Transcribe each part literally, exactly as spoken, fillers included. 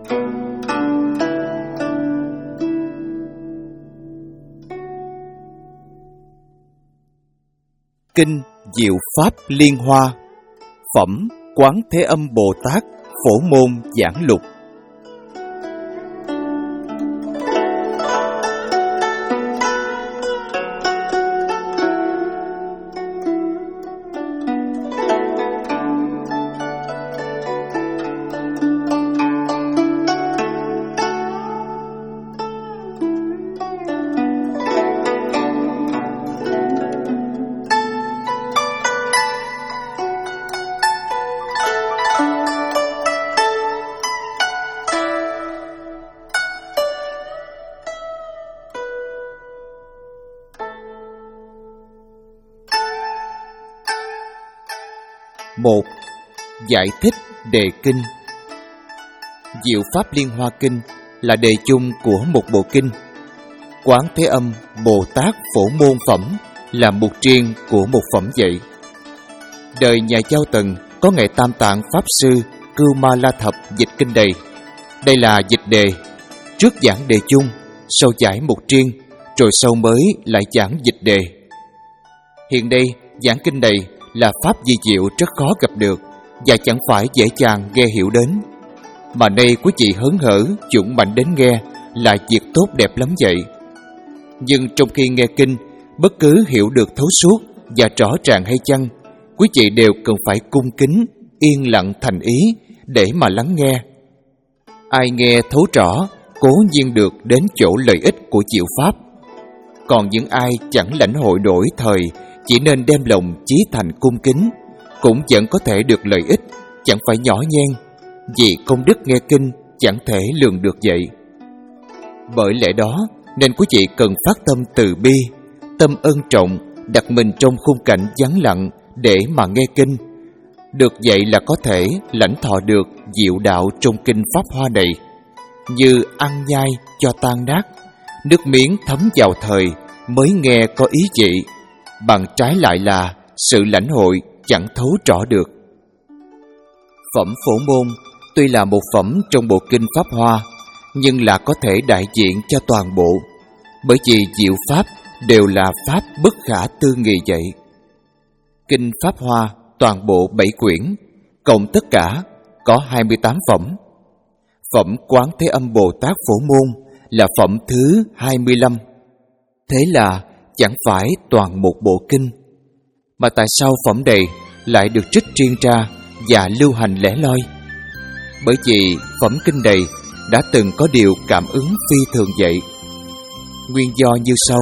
Kinh Diệu Pháp Liên Hoa, phẩm Quán Thế Âm Bồ Tát Phổ Môn Giảng Lục. Một. Giải thích đề kinh. Diệu Pháp Liên Hoa Kinh là đề chung của một bộ kinh. Quán Thế Âm Bồ Tát Phổ Môn Phẩm là mục riêng của một phẩm dạy. Đời nhà Châu Tần có Ngài Tam Tạng Pháp Sư Cưu Ma La Thập dịch kinh này. Đây là dịch đề, trước giảng đề chung, sau giải mục riêng, rồi sau mới lại giảng dịch đề. Hiện đây giảng kinh này là pháp di diệu rất khó gặp được và chẳng phải dễ dàng nghe hiểu đến. Mà nay quý vị hớn hở dũng mạnh đến nghe là việc tốt đẹp lắm vậy. Nhưng trong khi nghe kinh, bất cứ hiểu được thấu suốt và rõ ràng hay chăng, quý vị đều cần phải cung kính, yên lặng thành ý để mà lắng nghe. Ai nghe thấu rõ, cố nhiên được đến chỗ lợi ích của diệu pháp. Còn những ai chẳng lãnh hội nổi thời, chỉ nên đem lòng chí thành cung kính, cũng vẫn có thể được lợi ích, chẳng phải nhỏ nhen, vì công đức nghe kinh chẳng thể lường được vậy. Bởi lẽ đó nên quý vị cần phát tâm từ bi, tâm ân trọng, đặt mình trong khung cảnh vắng lặng để mà nghe kinh. Được vậy là có thể lãnh thọ được diệu đạo trong kinh Pháp Hoa này, như ăn nhai cho tan nát, nước miếng thấm vào thời mới nghe có ý vị, bằng trái lại là sự lãnh hội chẳng thấu rõ được. Phẩm Phổ Môn tuy là một phẩm trong bộ kinh Pháp Hoa, nhưng là có thể đại diện cho toàn bộ, bởi vì diệu pháp đều là pháp bất khả tư nghị vậy. Kinh Pháp Hoa toàn bộ bảy quyển, cộng tất cả có hai mươi tám phẩm. Phẩm Quán Thế Âm Bồ Tát Phổ Môn là phẩm thứ hai mươi lăm. Thế là chẳng phải toàn một bộ kinh. Mà tại sao phẩm này lại được trích riêng ra và lưu hành lẻ loi? Bởi vì phẩm kinh này đã từng có điều cảm ứng phi thường vậy. Nguyên do như sau.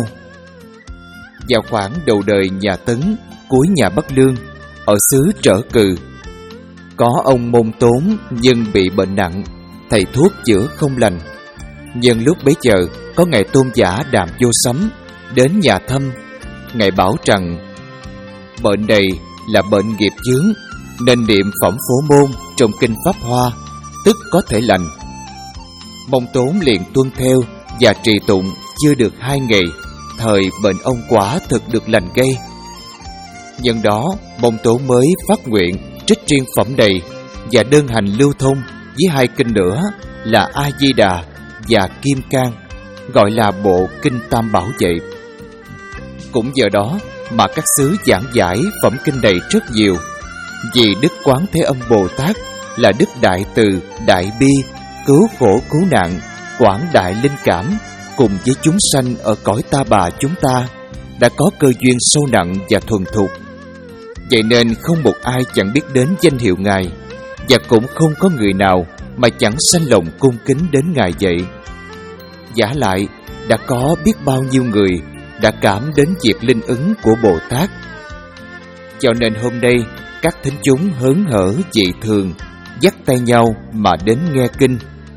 Vào khoảng đầu đời nhà Tấn, cuối nhà Bắc Lương, ở xứ Trở Cừ, có ông Môn Tốn nhưng bị bệnh nặng, thầy thuốc chữa không lành. Nhưng lúc bấy giờ có Ngài Tôn giả Đàm Vô Sấm đến nhà thăm. Ngài bảo rằng bệnh này là bệnh nghiệp chướng, nên niệm phẩm Phổ Môn trong kinh Pháp Hoa tức có thể lành. Môn Tốn liền tuân theo và trì tụng chưa được hai ngày, thời bệnh ông quả thực được lành gây. Nhân đó Môn Tốn mới phát nguyện trích riêng phẩm này và đơn hành lưu thông với hai kinh nữa là A Di Đà và Kim Cang, gọi là bộ kinh Tam Bảo vậy. Cũng giờ đó mà các xứ giảng giải phẩm kinh này rất nhiều, vì Đức Quán Thế Âm Bồ Tát là Đức Đại Từ, Đại Bi, cứu khổ cứu nạn, quảng đại linh cảm, cùng với chúng sanh ở cõi ta bà chúng ta đã có cơ duyên sâu nặng và thuần thục. Vậy nên không một ai chẳng biết đến danh hiệu Ngài, và cũng không có người nào mà chẳng sanh lòng cung kính đến Ngài vậy. Giả lại đã có biết bao nhiêu người đã cảm đến việc linh ứng của Bồ Tát. Cho nên hôm nay các thính chúng hớn hở dị thường, dắt tay nhau mà đến nghe kinh.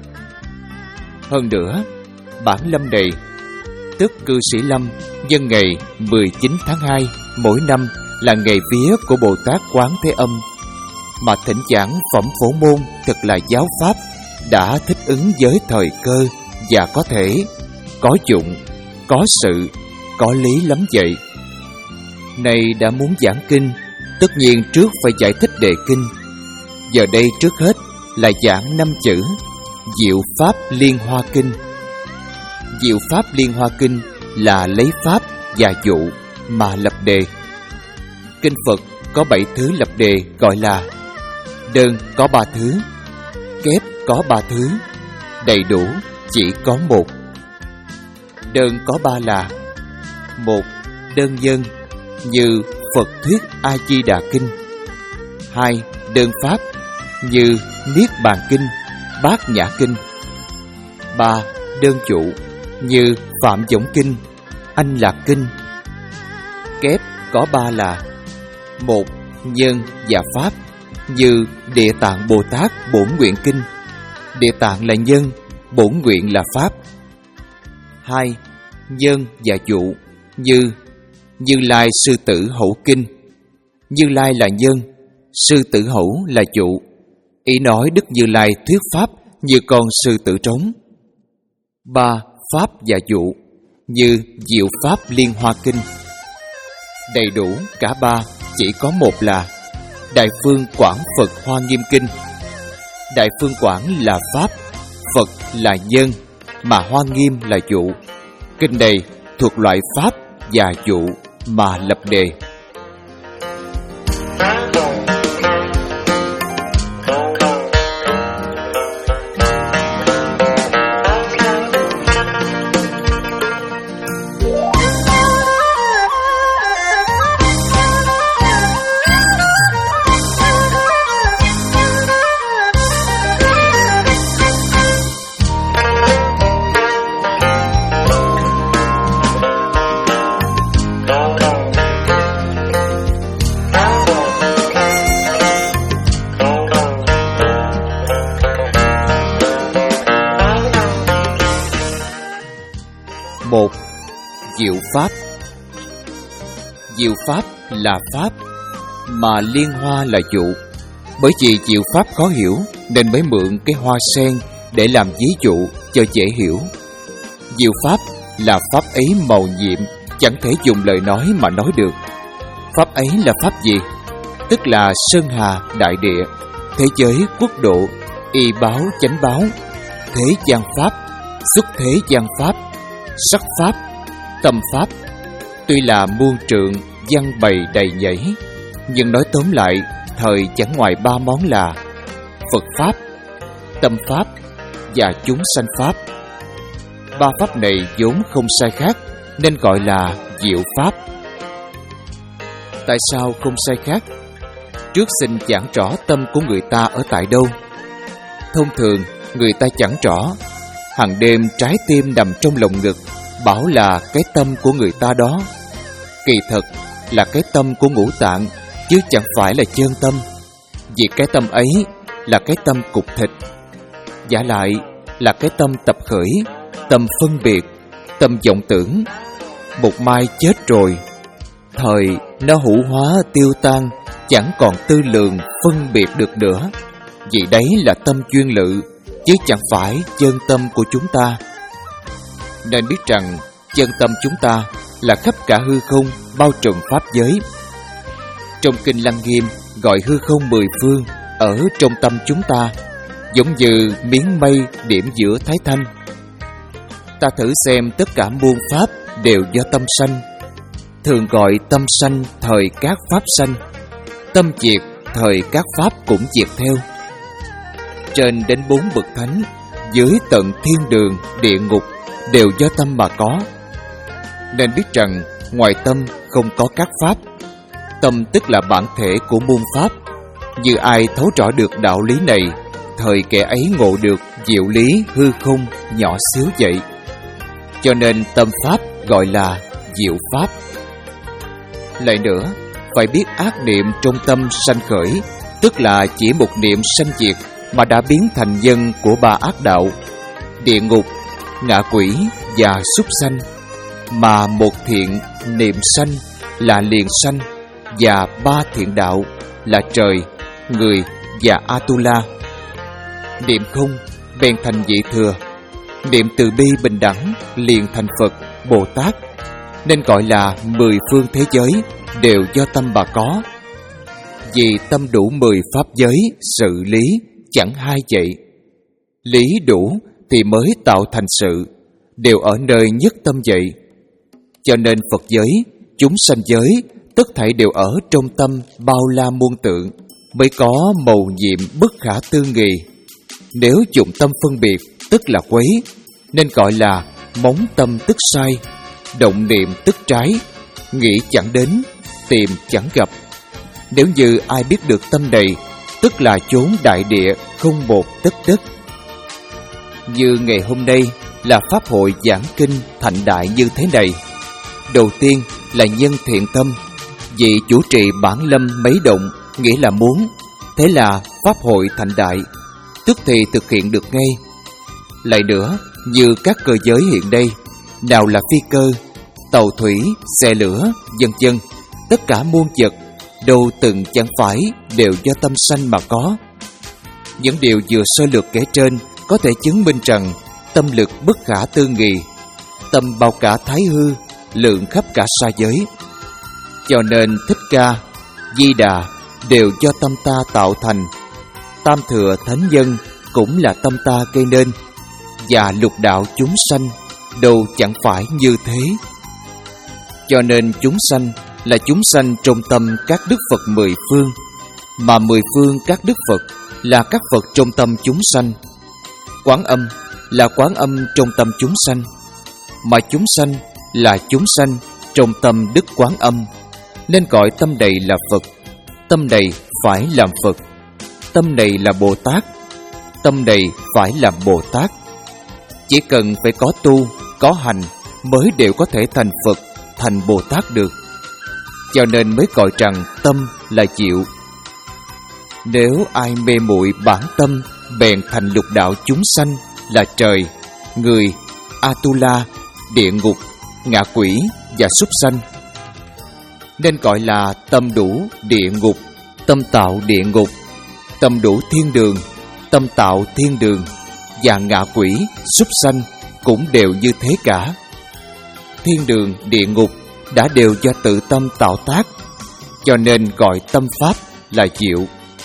Hơn nữa, bản lâm này, tức cư sĩ lâm, nhân ngày mười chín tháng hai mỗi năm là ngày vía của Bồ Tát Quán Thế Âm, mà thỉnh giảng phẩm Phổ Môn thật là giáo pháp đã thích ứng với thời cơ và có thể, có dụng, có sự, có lý lắm vậy. Này đã muốn giảng kinh, tất nhiên trước phải giải thích đề kinh. Giờ đây trước hết là giảng năm chữ, Diệu Pháp Liên Hoa Kinh. Diệu Pháp Liên Hoa Kinh là lấy pháp và dụ mà lập đề. Kinh Phật có bảy thứ lập đề gọi là: đơn có ba thứ, kép có ba thứ, đầy đủ chỉ có một. Đơn có ba là: một, đơn nhân như Phật thuyết A Di Đà Kinh. Hai, đơn pháp như Niết Bàn Kinh, Bát Nhã Kinh. Ba, đơn chủ như Phạm Võng Kinh, Anh Lạc Kinh. Kép có ba là: một, nhân và pháp như Địa Tạng Bồ Tát Bổn Nguyện Kinh. Địa Tạng là nhân, bổn nguyện là pháp. Hai, nhân và dụ như Như Lai Sư Tử Hữu Kinh. Như Lai là nhân, Sư Tử Hữu là dụ. Ý nói Đức Như Lai thuyết pháp như con sư tử trống. Ba, pháp và dụ như Diệu Pháp Liên Hoa Kinh. Đầy đủ cả ba chỉ có một là Đại Phương Quảng Phật Hoa Nghiêm Kinh. Đại Phương Quảng là pháp, Phật là nhân, mà Hoa Nghiêm là dụ. Kinh này thuộc loại pháp và dụ mà lập đề. Một, diệu pháp. Diệu pháp là pháp, mà liên hoa là dụ. Bởi vì diệu pháp khó hiểu nên mới mượn cái hoa sen để làm ví dụ cho dễ hiểu. Diệu pháp là pháp ấy màu nhiệm, chẳng thể dùng lời nói mà nói được. Pháp ấy là pháp gì? Tức là sơn hà đại địa, thế giới quốc độ, y báo chánh báo, thế gian pháp, xuất thế gian pháp, sắc pháp, tâm pháp. Tuy là muôn trượng văn bày đầy nhảy, nhưng nói tóm lại thời chẳng ngoài ba món là Phật pháp, tâm pháp và chúng sanh pháp. Ba pháp này vốn không sai khác nên gọi là diệu pháp. Tại sao không sai khác? Trước xin giảng rõ tâm của người ta ở tại đâu. Thông thường người ta chẳng rõ, hàng đêm trái tim nằm trong lồng ngực, bảo là cái tâm của người ta đó. Kỳ thật là cái tâm của ngũ tạng, chứ chẳng phải là chân tâm. Vì cái tâm ấy là cái tâm cục thịt, giả lại là cái tâm tập khởi, tâm phân biệt, tâm vọng tưởng. Một mai chết rồi, thời nó hữu hóa tiêu tan, chẳng còn tư lượng phân biệt được nữa. Vì đấy là tâm chuyên lự, chứ chẳng phải chân tâm của chúng ta. Nên biết rằng chân tâm chúng ta là khắp cả hư không, bao trùm pháp giới. Trong Kinh Lăng Nghiêm gọi hư không mười phương ở trong tâm chúng ta, giống như miếng mây điểm giữa Thái Thanh. Ta thử xem tất cả muôn pháp đều do tâm sanh. Thường gọi tâm sanh thời các pháp sanh, tâm diệt thời các pháp cũng diệt theo. Trên đến bốn bậc thánh, dưới tận thiên đường, địa ngục đều do tâm mà có. Nên biết rằng ngoài tâm không có các pháp. Tâm tức là bản thể của muôn pháp. Như ai thấu rõ được đạo lý này, thời kẻ ấy ngộ được diệu lý hư không nhỏ xíu vậy. Cho nên tâm pháp gọi là diệu pháp. Lại nữa, phải biết ác niệm trong tâm sanh khởi, tức là chỉ một niệm sanh diệt mà đã biến thành nhân của ba ác đạo: địa ngục, ngạ quỷ và súc sanh. Mà một thiện niệm sanh là liền sanh, và ba thiện đạo là trời, người và Atula. Niệm không bèn thành vị thừa, niệm từ bi bình đẳng liền thành Phật, Bồ Tát. Nên gọi là mười phương thế giới đều do tâm bà có. Vì tâm đủ mười pháp giới, sự lý chẳng hai vậy. lý đủ thì mới tạo thành sự, đều ở nơi nhất tâm vậy. Cho nên Phật giới, chúng sanh giới, tất thảy đều ở trong tâm bao la muôn tượng, mới có mầu nhiệm bất khả tư nghị. Nếu dụng tâm phân biệt, tức là quấy, nên gọi là móng tâm tức sai, động niệm tức trái, nghĩ chẳng đến, tìm chẳng gặp. Nếu như ai biết được tâm này, tức là chốn đại địa không một tấc đất. Như ngày hôm nay là pháp hội giảng kinh thạnh đại như thế này. Đầu tiên là nhân thiện tâm, vị chủ trì bản lâm mấy động, nghĩa là muốn. Thế là pháp hội thạnh đại, tức thì thực hiện được ngay. Lại nữa, như các cơ giới hiện đây, nào là phi cơ, tàu thủy, xe lửa, vân vân, tất cả muôn vật, đâu từng chẳng phải đều do tâm sanh mà có. Những điều vừa sơ lược kể trên có thể chứng minh rằng tâm lực bất khả tư nghị, tâm bao cả thái hư, lượng khắp cả sa giới. Cho nên Thích Ca, Di Đà đều do tâm ta tạo thành. Tam thừa thánh nhân cũng là tâm ta gây nên, và lục đạo chúng sanh đâu chẳng phải như thế. Cho nên chúng sanh là chúng sanh trong tâm các đức Phật mười phương, mà mười phương các đức Phật là các Phật trong tâm chúng sanh. Quán Âm là Quán Âm trong tâm chúng sanh, mà chúng sanh là chúng sanh trong tâm Đức Quán Âm, nên gọi tâm này là Phật. Tâm này phải làm Phật. Tâm này là Bồ Tát. Tâm này phải làm Bồ Tát. Chỉ cần phải có tu, có hành mới đều có thể thành Phật, thành Bồ Tát được. Cho nên mới gọi rằng tâm là diệu. Nếu ai mê muội bản tâm, bèn thành lục đạo chúng sanh là trời, người, Atula, địa ngục, ngạ quỷ và súc sanh. Nên gọi là tâm đủ địa ngục, tâm tạo địa ngục, tâm đủ thiên đường, tâm tạo thiên đường, và ngạ quỷ, súc sanh cũng đều như thế cả. Thiên đường, địa ngục đã đều do tự tâm tạo tác, cho nên gọi tâm pháp là diệu.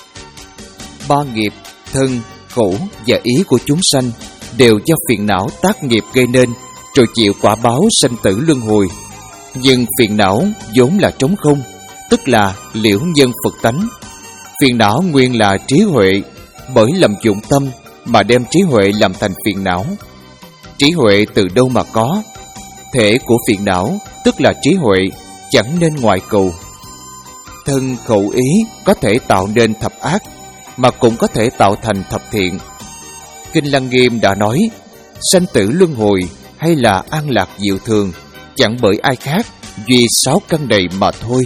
Ba nghiệp, thân, khổ và ý của chúng sanh đều do phiền não tác nghiệp gây nên, rồi chịu quả báo sanh tử luân hồi. Nhưng phiền não vốn là trống không, tức là liễu nhân Phật tánh. Phiền não nguyên là trí huệ, bởi lầm dụng tâm mà đem trí huệ làm thành phiền não. Trí huệ từ đâu mà có? Thể của phiền não tức là trí huệ, chẳng nên ngoại cầu. Thân khẩu ý có thể tạo nên thập ác, mà cũng có thể tạo thành thập thiện. Kinh Lăng Nghiêm đã nói, sanh tử luân hồi hay là an lạc diệu thường, chẳng bởi ai khác, duy sáu căn này mà thôi.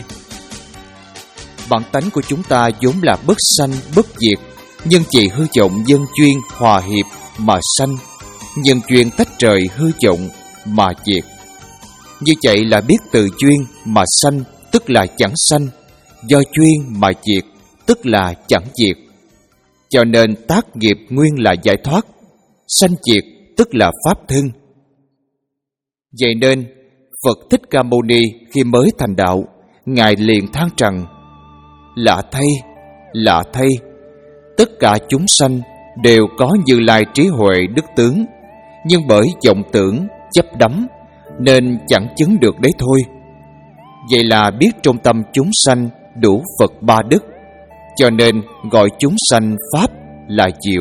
Bản tánh của chúng ta vốn là bất sanh bất diệt, nhưng chỉ hư vọng nhân duyên hòa hiệp mà sanh, nhân duyên tách rời hư vọng mà diệt. Như vậy là biết từ duyên mà sanh, tức là chẳng sanh, do duyên mà diệt, tức là chẳng diệt. Cho nên tác nghiệp nguyên là giải thoát, sanh diệt tức là pháp thân. Vậy nên Phật Thích Ca Mâu Ni khi mới thành đạo, Ngài liền than rằng: lạ thay, lạ thay, tất cả chúng sanh đều có Như Lai trí huệ đức tướng, nhưng bởi vọng tưởng, chấp đắm nên chẳng chứng được đấy thôi. Vậy là biết trong tâm chúng sanh đủ Phật ba đức, cho nên gọi chúng sanh Pháp là diệu.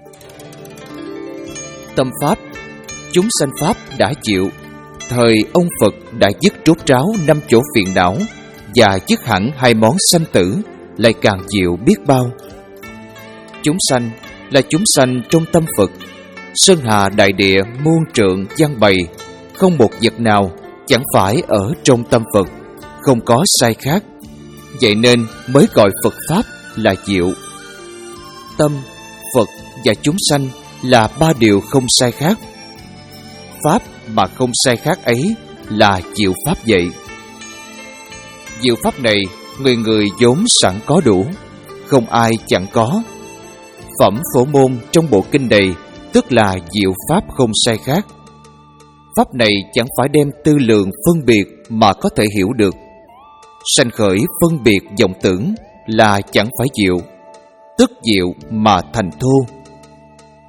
Tâm Pháp, chúng sanh Pháp đã diệu. Thời ông Phật đã dứt trốt ráo năm chỗ phiền não, và dứt hẳn hai món sanh tử, lại càng diệu biết bao. Chúng sanh là chúng sanh trong tâm Phật. Sơn hà đại địa muôn trượng giăng bày, không một vật nào chẳng phải ở trong tâm Phật, không có sai khác. Vậy nên mới gọi Phật Pháp là diệu. Tâm, Phật và chúng sanh là ba điều không sai khác. Pháp mà không sai khác ấy là diệu Pháp vậy. Diệu Pháp này người người vốn sẵn có đủ, không ai chẳng có. Phẩm phổ môn trong bộ kinh này tức là diệu Pháp không sai khác. Pháp này chẳng phải đem tư lượng phân biệt mà có thể hiểu được. Sanh khởi phân biệt vọng tưởng là chẳng phải diệu, tức diệu mà thành thô.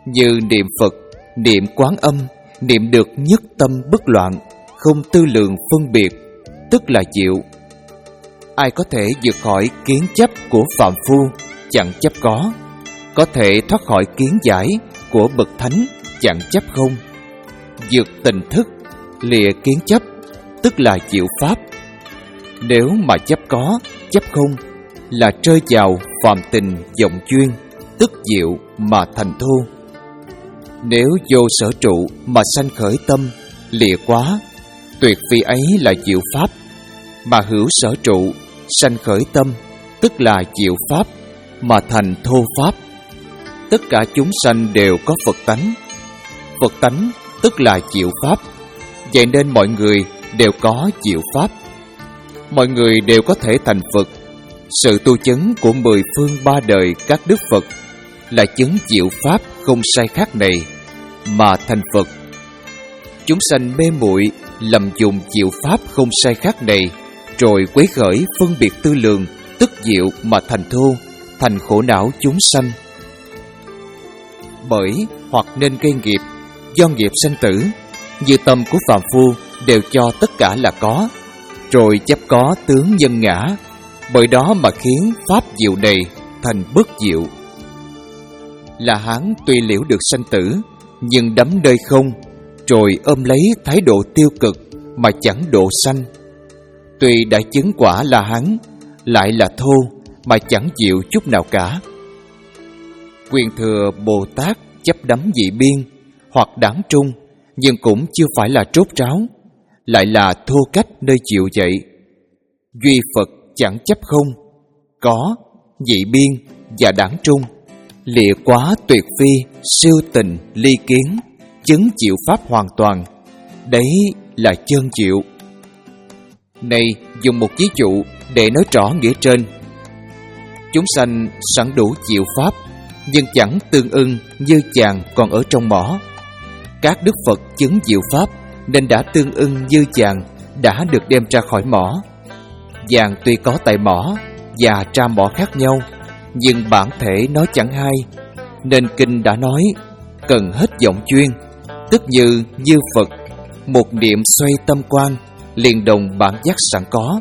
như niệm Phật, niệm Quán Âm, niệm được nhất tâm bất loạn, không tư lượng phân biệt, tức là diệu. Ai có thể vượt khỏi kiến chấp của phàm phu, chẳng chấp có, có thể thoát khỏi kiến giải của bậc thánh, chẳng chấp không, vượt tình thức, lìa kiến chấp, tức là diệu pháp. Nếu mà chấp có, chấp không, là rơi vào phàm tình vọng chuyên, tức diệu mà thành thô. Nếu vô sở trụ mà sanh khởi tâm, lìa quá, tuyệt phi ấy là diệu pháp. Mà hữu sở trụ, sanh khởi tâm, tức là diệu pháp, mà thành thô pháp. Tất cả chúng sanh đều có Phật tánh. Phật tánh tức là diệu pháp. Vậy nên mọi người đều có diệu pháp. Mọi người đều có thể thành Phật. Sự tu chứng của mười phương ba đời các đức Phật là chứng diệu pháp không sai khác này mà thành Phật. Chúng sanh mê muội lầm dùng diệu pháp không sai khác này, rồi quấy khởi phân biệt tư lường, tức diệu mà thành thô, thành khổ não chúng sanh. Bởi hoặc nên gây nghiệp, do nghiệp sanh tử, như tâm của phàm phu đều cho tất cả là có, rồi chấp có tướng nhân ngã, bởi đó mà khiến pháp diệu này thành bất diệu. La Hán tuy liễu được sanh tử, nhưng đắm nơi không, rồi ôm lấy thái độ tiêu cực mà chẳng độ sanh. Tuy đã chứng quả La Hán, lại là thô mà chẳng diệu chút nào cả. Quyền thừa Bồ Tát chấp đắm dị biên hoặc đáng trung, nhưng cũng chưa phải là trốt ráo, lại là thô cách nơi chịu dậy. Duy Phật chẳng chấp không, có, dị biên và đáng trung, lìa quá tuyệt phi, siêu tình, ly kiến, chứng chịu pháp hoàn toàn. Đấy là chân chịu. Này dùng một ví dụ để nói rõ nghĩa trên. Chúng sanh sẵn đủ chịu pháp, nhưng chẳng tương ưng như vàng còn ở trong mỏ. Các đức Phật chứng diệu pháp nên đã tương ưng như vàng đã được đem ra khỏi mỏ. Vàng tuy có tại mỏ và tra mỏ khác nhau, nhưng bản thể nó chẳng hai, nên kinh đã nói cần hết vọng chuyên, tức như như Phật, một niệm xoay tâm quan, liền đồng bản giác sẵn có.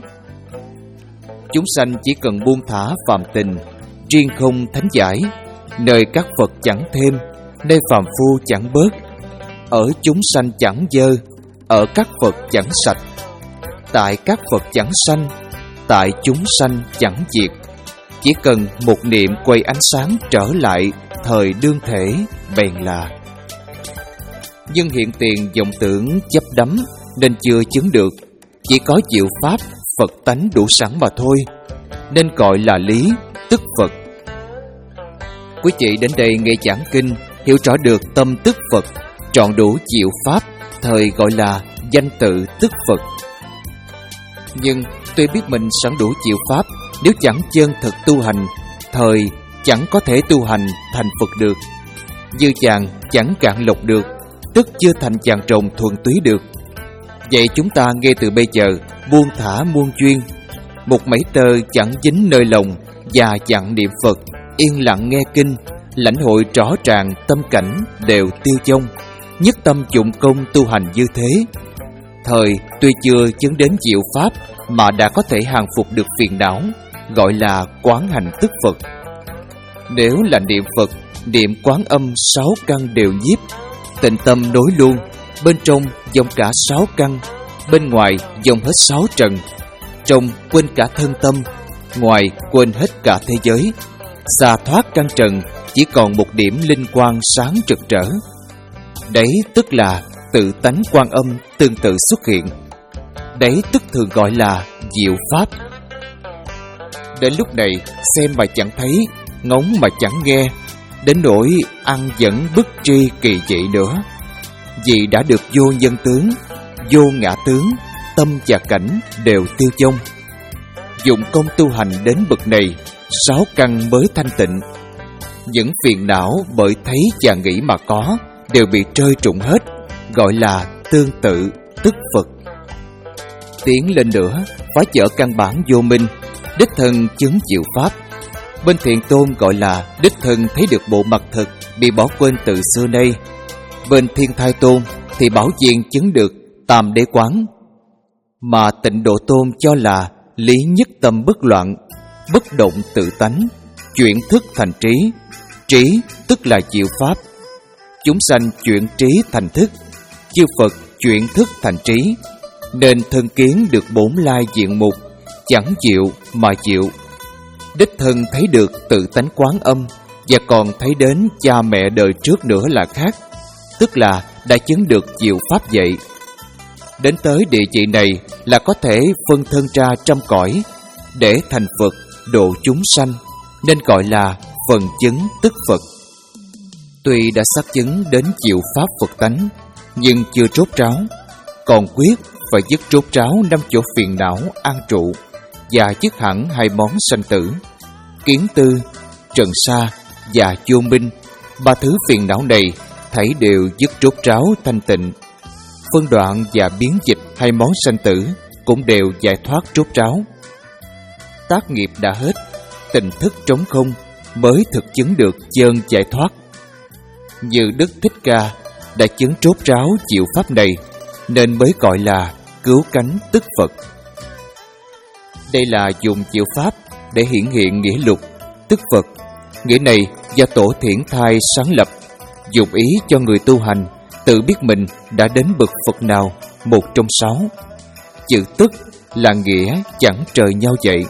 Chúng sanh chỉ cần buông thả phàm tình, riêng không thánh giải, nơi các Phật chẳng thêm, nơi phàm phu chẳng bớt, ở chúng sanh chẳng dơ, ở các Phật chẳng sạch, tại các Phật chẳng sanh, tại chúng sanh chẳng diệt. Chỉ cần một niệm quay ánh sáng trở lại thời đương thể bèn là. Nhưng hiện tiền vọng tưởng chấp đắm nên chưa chứng được, chỉ có diệu pháp Phật tánh đủ sẵn mà thôi, nên gọi là lý, tức Phật. Quý vị đến đây nghe giảng kinh, hiểu rõ được tâm tức Phật, trọn đủ diệu pháp, thời gọi là danh tự tức Phật. Nhưng tuy biết mình sẵn đủ diệu pháp, nếu chẳng chân thực tu hành, thời chẳng có thể tu hành thành Phật được. Như chàng chẳng cạn lộc được, tức chưa thành chàng trồng thuần túy được. Vậy chúng ta ngay từ bây giờ buông thả muôn chuyên, một mảy tơ chẳng dính nơi lòng, và dặn niệm Phật, yên lặng nghe kinh, lãnh hội rõ ràng tâm cảnh đều tiêu vong, nhất tâm dụng công tu hành như thế. Thời tuy chưa chứng đến diệu pháp mà đã có thể hàng phục được phiền não, gọi là quán hành tức Phật. Nếu là niệm Phật, niệm Quán Âm sáu căn đều nhiếp, tịnh tâm nối luôn, bên trong dòng cả sáu căn, bên ngoài dòng hết sáu trần, trong quên cả thân tâm, ngoài quên hết cả thế giới, xa thoát căn trần, chỉ còn một điểm linh quang sáng rực rỡ. Đấy tức là tự tánh Quan Âm tương tự xuất hiện. Đấy tức thường gọi là diệu pháp. Đến lúc này xem mà chẳng thấy, ngóng mà chẳng nghe, đến nỗi ăn dẫn bức tri kỳ dị nữa. Vì đã được vô nhân tướng, vô ngã tướng, tâm và cảnh đều tiêu vong. Dụng công tu hành đến bậc này, sáu căn mới thanh tịnh. Những phiền não bởi thấy và nghĩ mà có đều bị trơi trụng hết, gọi là tương tự tức Phật. Tiến lên nữa, phá vỡ căn bản vô minh, đích thân chứng diệu pháp. Bên Thiện Tôn gọi là đích thân thấy được bộ mặt thực bị bỏ quên từ xưa nay. Bên Thiên Thai Tôn thì Bảo Viên chứng được Tam Đế Quán, mà Tịnh Độ Tôn cho là lý nhất tâm bất loạn, bất động tự tánh, chuyển thức thành trí. Trí tức là diệu pháp. Chúng sanh chuyển trí thành thức, chư Phật chuyển thức thành trí, nên thân kiến được bổn lai diện mục, chẳng diệu mà diệu. Đích thân thấy được tự tánh Quán Âm, và còn thấy đến cha mẹ đời trước nữa là khác, tức là đã chứng được diệu pháp vậy. Đến tới địa vị này là có thể phân thân ra trăm cõi để thành Phật độ chúng sanh, nên gọi là phần chứng tức Phật. Tuy đã xác chứng đến diệu pháp Phật tánh, nhưng chưa trốt ráo, còn quyết phải dứt trốt ráo năm chỗ phiền não an trụ, và dứt hẳn hai món sanh tử, kiến tư, trần sa và vô minh. Ba thứ phiền não này thảy đều dứt trốt ráo thanh tịnh. Phân đoạn và biến dịch hai món sanh tử cũng đều giải thoát trốt ráo. Tác nghiệp đã hết, tình thức trống không, mới thực chứng được chân giải thoát. Như Đức Thích Ca đã chứng trốt ráo diệu pháp này, nên mới gọi là cứu cánh tức Phật. Đây là dùng diệu pháp để hiển hiện nghĩa lục tức Phật. Nghĩa này do Tổ Thiển Thai sáng lập, dùng ý cho người tu hành tự biết mình đã đến bậc Phật nào, một trong sáu. Chữ tức là nghĩa chẳng trời nhau vậy.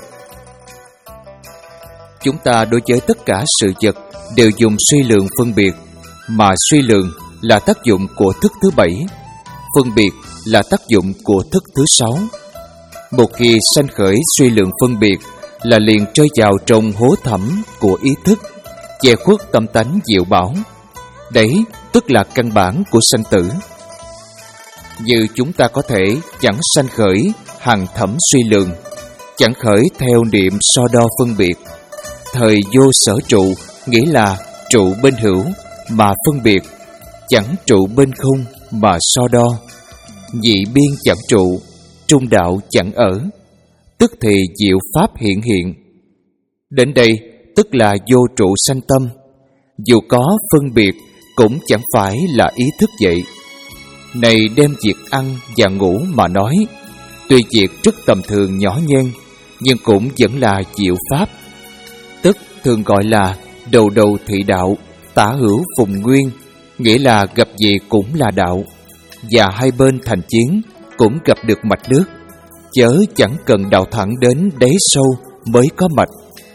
Chúng ta đối với tất cả sự vật đều dùng suy lượng phân biệt, mà suy lượng là tác dụng của thức thứ bảy, phân biệt là tác dụng của thức thứ sáu. Một khi sanh khởi suy lượng phân biệt là liền rơi vào trong hố thẳm của ý thức, che khuất tâm tánh diệu bảo. Đấy tức là căn bản của sanh tử. Như chúng ta có thể chẳng sanh khởi hằng thẩm suy lượng, chẳng khởi theo niệm so đo phân biệt. Thời vô sở trụ nghĩa là trụ bên hữu mà phân biệt, chẳng trụ bên không mà so đo. Nhị biên chẳng trụ, trung đạo chẳng ở, tức thì diệu pháp hiện hiện. Đến đây tức là vô trụ sanh tâm. Dù có phân biệt cũng chẳng phải là ý thức vậy. Này đem việc ăn và ngủ mà nói, tuy việc rất tầm thường nhỏ nhen, nhưng cũng vẫn là diệu pháp. Tức thường gọi là đầu đầu thị đạo, tả hữu phùng nguyên, nghĩa là gặp gì cũng là đạo. Và hai bên thành chiến cũng gặp được mạch nước, chớ chẳng cần đào thẳng đến đáy sâu mới có mạch.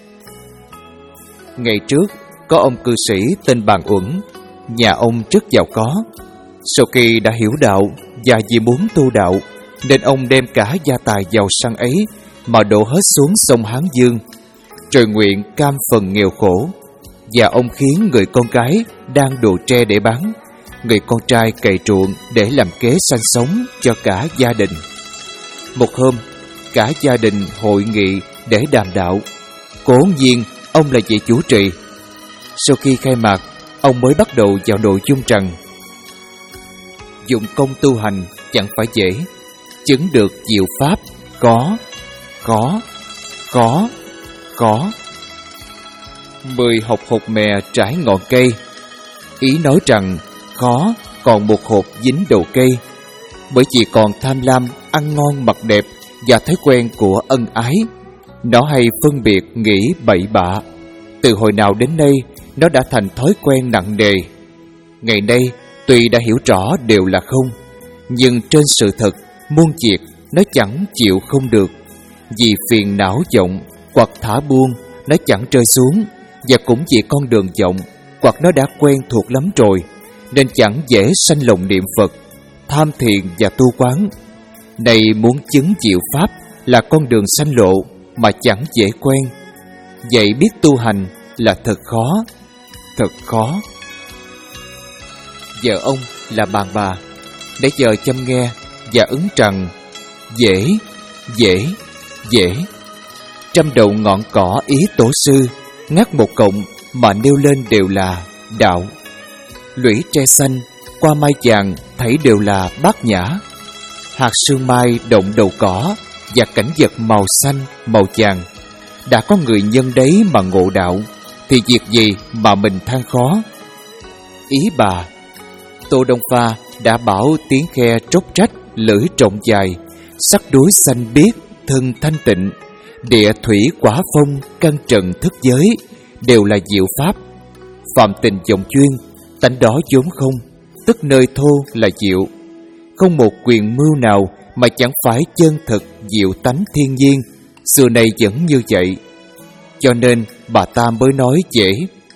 Ngày trước có ông cư sĩ tên Bàn Uẩn, nhà ông rất giàu có. Sau khi đã hiểu đạo và vì muốn tu đạo, nên ông đem cả gia tài giàu sang ấy mà đổ hết xuống sông Hán Dương, rồi nguyện cam phần nghèo khổ. Và ông khiến người con gái đang đổ tre để bán, người con trai cày ruộng để làm kế sanh sống cho cả gia đình. Một hôm, cả gia đình hội nghị để đàm đạo. Cố nhiên ông là vị chủ trì. Sau khi khai mạc, ông mới bắt đầu vào nội dung rằng: dụng công tu hành chẳng phải dễ, chứng được diệu pháp có, có, có, có. Mười hộp hột mè trải ngọn cây. Ý nói rằng khó còn một hộp dính đầu cây, bởi vì còn tham lam ăn ngon mặc đẹp và thói quen của ân ái. Nó hay phân biệt nghĩ bậy bạ. Từ hồi nào đến nay, nó đã thành thói quen nặng nề. Ngày nay, tuy đã hiểu rõ đều là không, nhưng trên sự thật, muôn việc nó chẳng chịu không được. Vì phiền não vọng, hoặc thả buông, nó chẳng rơi xuống. Và cũng vì con đường vọng, hoặc nó đã quen thuộc lắm rồi, nên chẳng dễ sanh lòng niệm Phật, tham thiền và tu quán. Này muốn chứng diệu pháp là con đường sanh lộ mà chẳng dễ quen. Vậy biết tu hành là thật khó, thật khó. Vợ ông là Bàn Bà, nãy giờ chăm nghe và ứng rằng dễ, dễ, dễ. Trăm đầu ngọn cỏ ý tổ sư, ngắt một cọng mà nêu lên đều là đạo. Lũy tre xanh, qua mai vàng thấy đều là bát nhã. Hạt sương mai động đầu cỏ và cảnh vật màu xanh, màu vàng. Đã có người nhân đấy mà ngộ đạo, thì việc gì mà mình than khó. ý bà. Tô Đông Pha đã bảo tiếng khe trốc trách, lưỡi trọng dài, sắc đối xanh biếc, thân thanh tịnh, địa thủy quả phong, căn trần thức giới, đều là diệu pháp. Phạm tình vọng chuyên, tánh đó vốn không, tức nơi thô là diệu. Không một quyền mưu nào mà chẳng phải chân thực diệu tánh thiên nhiên, xưa nay vẫn như vậy. Cho nên bà ta mới nói dễ.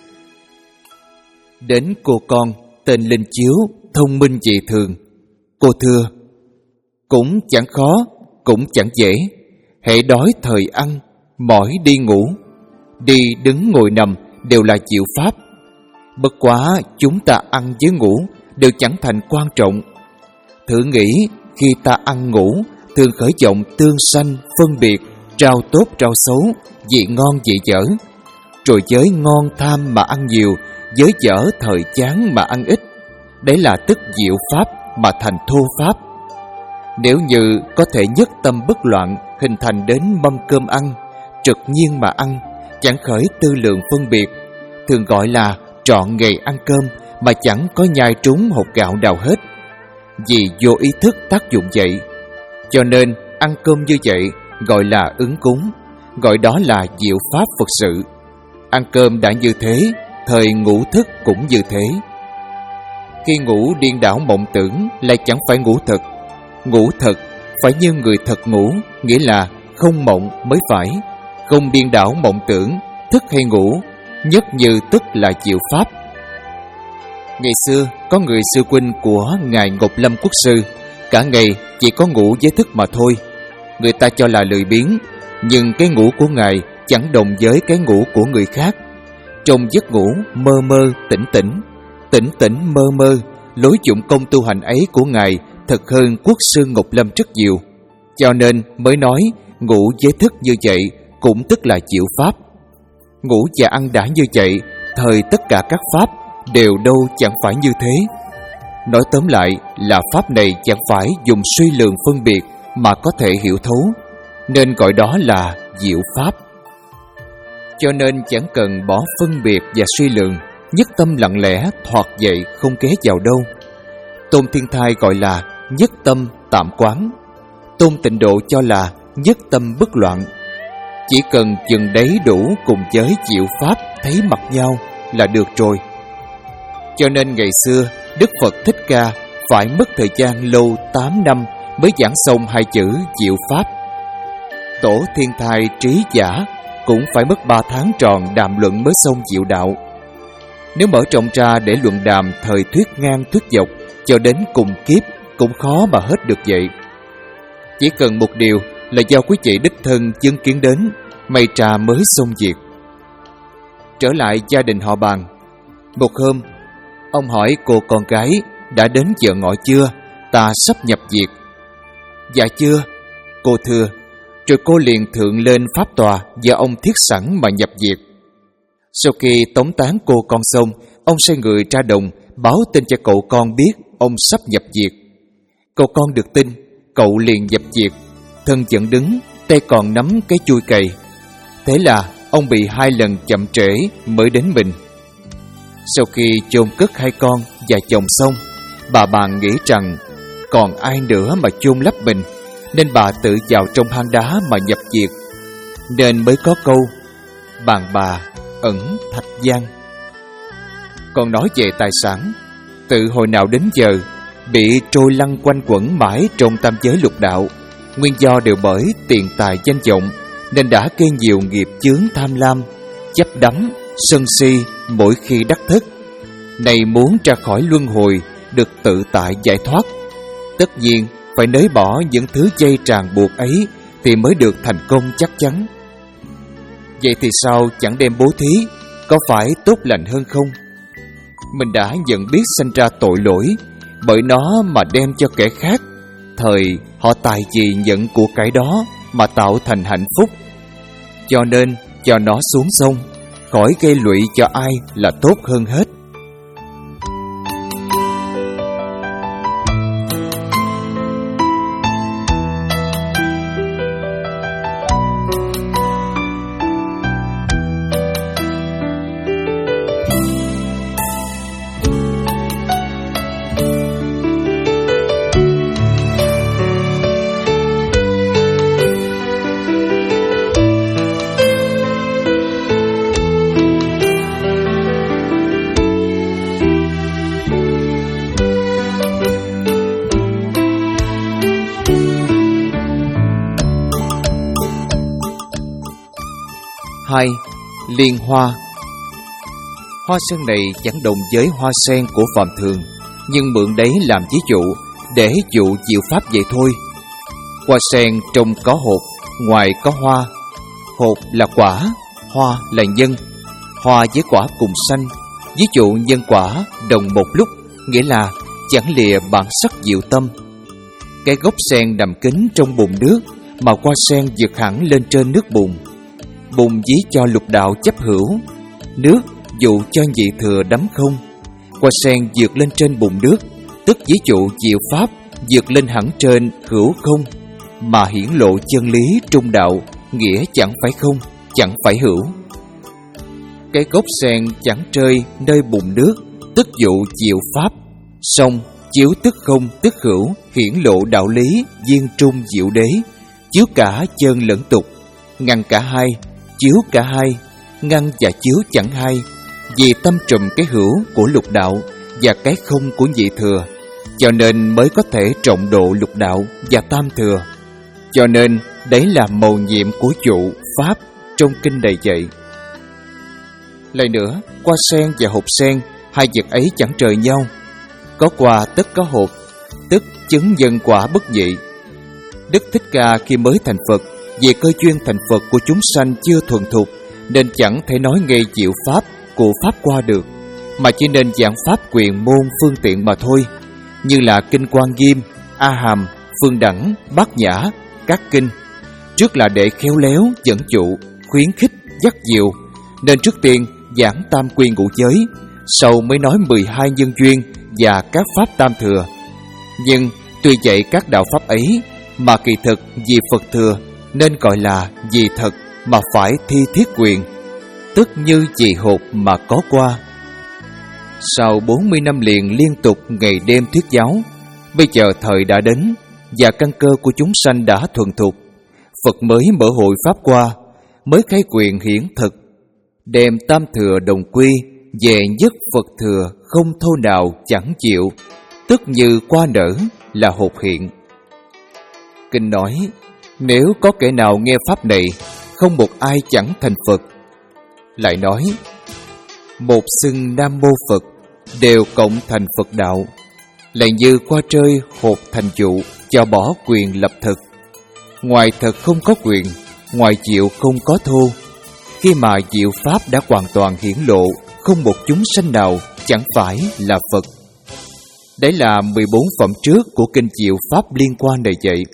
Đến cô con tên Linh Chiếu, thông minh dị thường. Cô thưa: cũng chẳng khó, cũng chẳng dễ. Hễ đói thời ăn, mỏi đi ngủ, đi đứng ngồi nằm đều là diệu pháp. Bất quá chúng ta ăn với ngủ đều chẳng thành quan trọng. Thử nghĩ, khi ta ăn ngủ thường khởi vọng tương sanh phân biệt, trao tốt trao xấu, vị ngon vị dở. Rồi với ngon tham mà ăn nhiều, với dở thời chán mà ăn ít. Đấy là tức diệu pháp mà thành thô pháp. Nếu như có thể nhất tâm bất loạn, hình thành đến mâm cơm ăn, trực nhiên mà ăn, chẳng khởi tư lượng phân biệt, thường gọi là trọn ngày ăn cơm mà chẳng có nhai trúng hột gạo nào hết. Vì vô ý thức tác dụng vậy, cho nên ăn cơm như vậy gọi là ứng cúng, gọi đó là diệu pháp Phật sự. Ăn cơm đã như thế, thời ngủ thức cũng như thế. Khi ngủ điên đảo mộng tưởng lại chẳng phải ngủ thật. Ngủ thật phải như người thật ngủ, nghĩa là không mộng mới phải. Không điên đảo mộng tưởng, thức hay ngủ, nhất như tức là diệu pháp. Ngày xưa có người sư huynh của ngài Ngọc Lâm Quốc sư, cả ngày chỉ có ngủ với thức mà thôi. Người ta cho là lười biếng, nhưng cái ngủ của ngài chẳng đồng với cái ngủ của người khác. Trong giấc ngủ mơ mơ tỉnh tỉnh, tỉnh tỉnh mơ mơ, lối dụng công tu hành ấy của ngài thật hơn quốc sư Ngọc Lâm rất nhiều. Cho nên mới nói ngủ với thức như vậy cũng tức là diệu pháp. Ngủ và ăn đã như vậy, thời tất cả các pháp đều đâu chẳng phải như thế. Nói tóm lại là pháp này chẳng phải dùng suy lường phân biệt mà có thể hiểu thấu, nên gọi đó là diệu pháp. Cho nên chẳng cần bỏ phân biệt và suy lường, nhất tâm lặng lẽ thoạt dậy không ké vào đâu. Tôn Thiên Thai gọi là nhất tâm tạm quán, Tôn Tịnh Độ cho là nhất tâm bất loạn. Chỉ cần chừng đấy đủ cùng với diệu pháp thấy mặt nhau là được rồi. Cho nên ngày xưa Đức Phật Thích Ca phải mất thời gian lâu tám năm mới giảng xong hai chữ diệu pháp. Tổ Thiên Thai Trí Giả cũng phải mất ba tháng tròn đàm luận mới xong diệu đạo. Nếu mở rộng ra để luận đàm thời thuyết ngang thuyết dọc cho đến cùng kiếp cũng khó mà hết được vậy. Chỉ cần một điều là do quý vị đích thân chứng kiến đến, may trà mới xong việc. Trở lại gia đình họ Bàn. Một hôm, ông hỏi cô con gái đã đến giờ ngọ chưa, ta sắp nhập việc. Dạ chưa. Cô thưa. Rồi cô liền thượng lên pháp tòa và ông thiết sẵn mà nhập việc. Sau khi tống tán cô con xong, ông sai người ra đồng báo tin cho cậu con biết ông sắp nhập việc. Cậu con được tin, cậu liền nhập việc, thân vẫn đứng, tay còn nắm cái chui cày. Thế là ông bị hai lần chậm trễ mới đến mình. Sau khi chôn cất hai con và chồng xong, bà Bàn nghĩ rằng còn ai nữa mà chôn lấp mình, nên bà tự vào trong hang đá mà nhập việc. Nên mới có câu bàn bà ẩn thạch giang. Còn nói về tài sản, tự hồi nào đến giờ bị trôi lăn quanh quẩn mãi trong tam giới lục đạo. Nguyên do đều bởi tiền tài danh vọng, nên đã gây nhiều nghiệp chướng tham lam, chấp đắm, sân si mỗi khi đắc thức. Này muốn ra khỏi luân hồi, được tự tại giải thoát, tất nhiên phải nới bỏ những thứ dây ràng buộc ấy thì mới được thành công chắc chắn. Vậy thì sao chẳng đem bố thí, có phải tốt lành hơn không? Mình đã nhận biết sanh ra tội lỗi, bởi nó mà đem cho kẻ khác, thời họ tài gì nhận của cái đó mà tạo thành hạnh phúc. Cho nên cho nó xuống sông, khỏi gây lụy cho ai là tốt hơn hết. Hai, liên hoa. Hoa sen này chẳng đồng với hoa sen của phàm thường, nhưng mượn đấy làm ví dụ để dụ diệu pháp vậy thôi. Hoa sen trong có hột, ngoài có hoa. Hột là quả, hoa là nhân. Hoa với quả cùng xanh, ví dụ nhân quả đồng một lúc, nghĩa là chẳng lìa bản sắc diệu tâm. Cái gốc sen nằm kín trong bùn nước, mà hoa sen vượt hẳn lên trên nước bùn. Bùn ví cho lục đạo chấp hữu, nước dụ cho nhị thừa đắm không. Hoa sen vượt lên trên bùn nước, tức ví dụ diệu pháp vượt lên hẳn trên hữu không, mà hiển lộ chân lý trung đạo, nghĩa chẳng phải không, chẳng phải hữu. Cái gốc sen chẳng rơi nơi bùn nước, tức dụ diệu pháp. Song chiếu tức không tức hữu, hiển lộ đạo lý viên trung diệu đế, chiếu cả chân lẫn tục, ngăn cả hai, chiếu cả hai, ngăn và chiếu chẳng hai, vì tâm trùm cái hữu của lục đạo và cái không của nhị thừa, cho nên mới có thể trọng độ lục đạo và tam thừa. Cho nên đấy là mầu nhiệm của dụ pháp trong kinh này vậy. Lại nữa, hoa sen và hột sen, hai vật ấy chẳng rời nhau. Có quả tất có hột, tức chứng nhân quả bất nhị. Đức Thích Ca khi mới thành Phật, vì cơ duyên thành Phật của chúng sanh chưa thuần thục, nên chẳng thể nói ngay diệu pháp của pháp qua được, mà chỉ nên giảng pháp quyền môn phương tiện mà thôi, như là kinh Quan Nghiêm, A Hàm, Phương Đẳng, Bát Nhã, các kinh. Trước là để khéo léo dẫn dụ, khuyến khích, dắt dìu, nên trước tiên giảng tam quy ngũ giới, sau mới nói mười hai nhân duyên và các pháp tam thừa. Nhưng tuy vậy các đạo pháp ấy, mà kỳ thực vì Phật thừa, nên gọi là vì thật mà phải thi thiết quyền, tức như vì hột mà có qua. Sau bốn mươi năm liền liên tục ngày đêm thuyết giáo, bây giờ thời đã đến và căn cơ của chúng sanh đã thuần thục, Phật mới mở hội pháp qua, mới khai quyền hiển thực, đem tam thừa đồng quy về nhất Phật thừa không thô nào chẳng chịu, tức như qua nở là hột hiện. Kinh nói, nếu có kẻ nào nghe pháp này, không một ai chẳng thành Phật. Lại nói, một xưng Nam Mô Phật, đều cộng thành Phật đạo, lại như qua trơi hột thành dụ, cho bỏ quyền lập thực. Ngoài thật không có quyền, ngoài diệu không có thô. Khi mà diệu pháp đã hoàn toàn hiển lộ, không một chúng sanh nào chẳng phải là Phật. Đấy là mười bốn phẩm trước của kinh diệu pháp liên quan này vậy.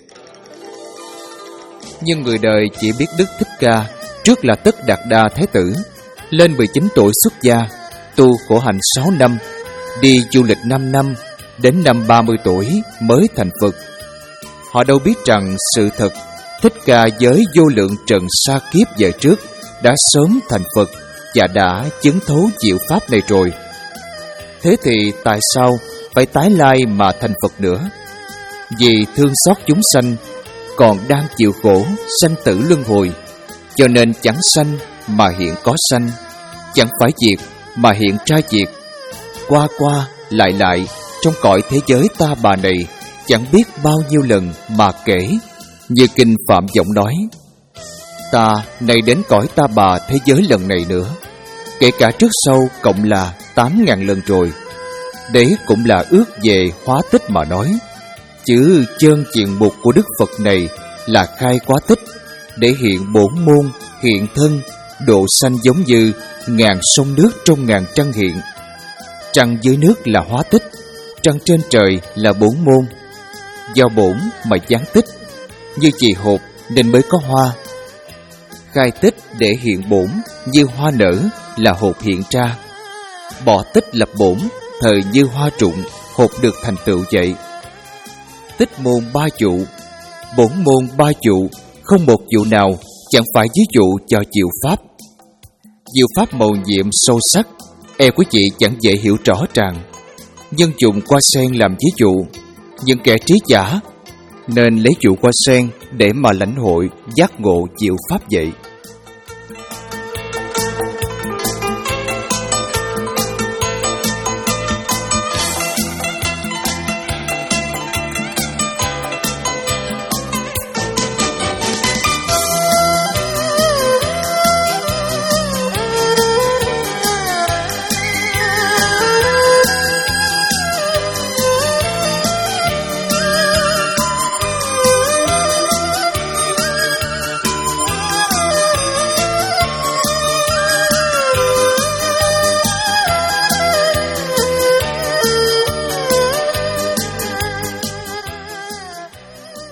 Nhưng người đời chỉ biết Đức Thích Ca, trước là Tất Đạt Đa Thái Tử, lên mười chín tuổi xuất gia, tu khổ hạnh sáu năm, đi du lịch năm năm, đến năm ba mươi tuổi mới thành Phật. Họ đâu biết rằng sự thật Thích Ca với vô lượng trần sa kiếp về trước đã sớm thành Phật và đã chứng thấu diệu pháp này rồi. Thế thì tại sao phải tái lai mà thành Phật nữa? Vì thương xót chúng sanh, còn đang chịu khổ sanh tử luân hồi, cho nên chẳng sanh mà hiện có sanh, chẳng phải diệt mà hiện ra diệt, qua qua lại lại trong cõi thế giới ta bà này, chẳng biết bao nhiêu lần mà kể. Như kinh Phạm Vọng nói, ta nay đến cõi ta bà thế giới lần này nữa, kể cả trước sau cộng là tám ngàn lần rồi. Đấy cũng là ước về hóa tích mà nói, chứ chân chuyện mục của Đức Phật này là khai quá tích, để hiện bổn môn, hiện thân, độ sanh giống như ngàn sông nước trong ngàn trăng hiện. Trăng dưới nước là hóa tích, trăng trên trời là bổn môn. Do bổn mà giáng tích, như chì hột nên mới có hoa. Khai tích để hiện bổn, như hoa nở là hột hiện ra. Bỏ tích lập bổn, thời như hoa trụng, hột được thành tựu vậy. Tích môn ba trụ, bổn môn ba trụ, không một trụ nào chẳng phải ví dụ cho diệu pháp. Diệu pháp mầu nhiệm sâu sắc, e quý vị chẳng dễ hiểu rõ ràng. Nhưng dùng hoa sen làm ví dụ, những kẻ trí giả nên lấy dụ hoa sen để mà lãnh hội giác ngộ diệu pháp vậy.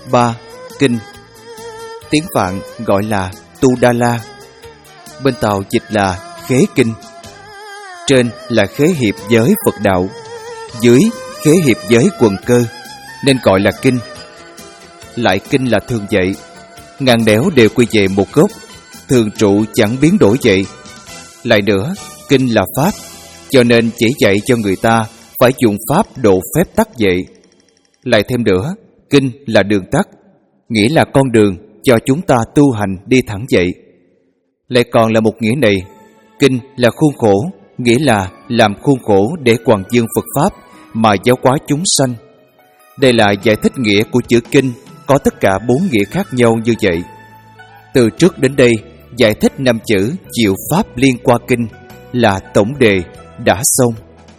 ba. Kinh. Tiếng Phạn gọi là Tu Đa La, bên Tàu dịch là khế kinh. Trên là khế hiệp giới Phật đạo, dưới khế hiệp giới quần cơ, nên gọi là kinh. Lại kinh là thường dạy, ngàn nẻo đều quy về một gốc, thường trụ chẳng biến đổi vậy. Lại nữa, kinh là pháp, cho nên chỉ dạy cho người ta phải dùng pháp độ phép tắc vậy. Lại thêm nữa, kinh là đường tắt, nghĩa là con đường cho chúng ta tu hành đi thẳng vậy. Lại còn là một nghĩa này, kinh là khuôn khổ, nghĩa là làm khuôn khổ để quảng dương Phật Pháp mà giáo hóa chúng sanh. Đây là giải thích nghĩa của chữ kinh, có tất cả bốn nghĩa khác nhau như vậy. Từ trước đến đây, giải thích năm chữ diệu pháp liên qua kinh là tổng đề đã xong.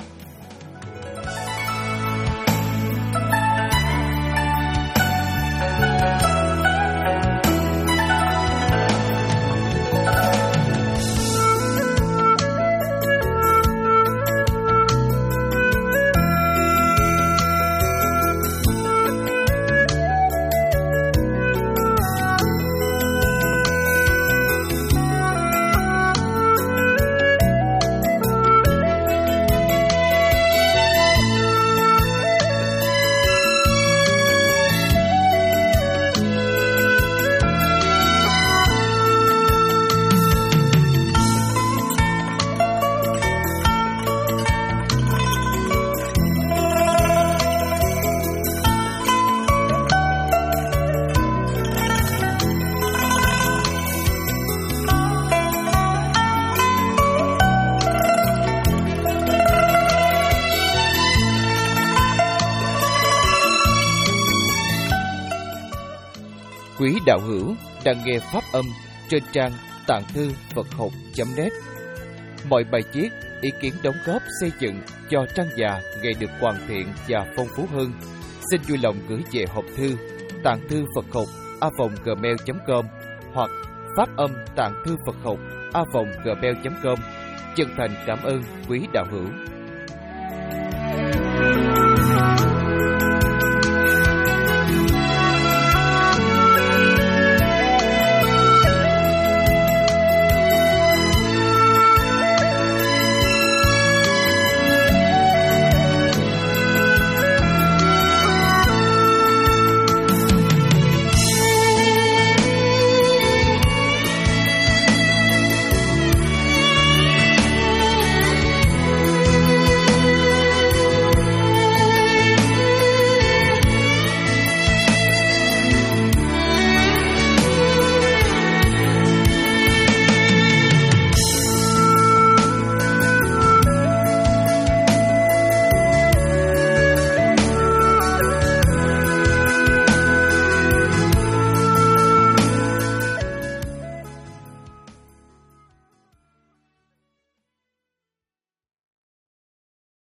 Quý đạo hữu đang nghe pháp âm trên trang tạng thư Phật học chấm net. Mọi bài viết, ý kiến đóng góp xây dựng cho trang già ngày được hoàn thiện và phong phú hơn, xin vui lòng gửi về hộp thư tạng thư Phật học a vòng gmail chấm com hoặc phát âm tạng thư Phật học a vòng gmail chấm com. Chân thành cảm ơn quý đạo hữu.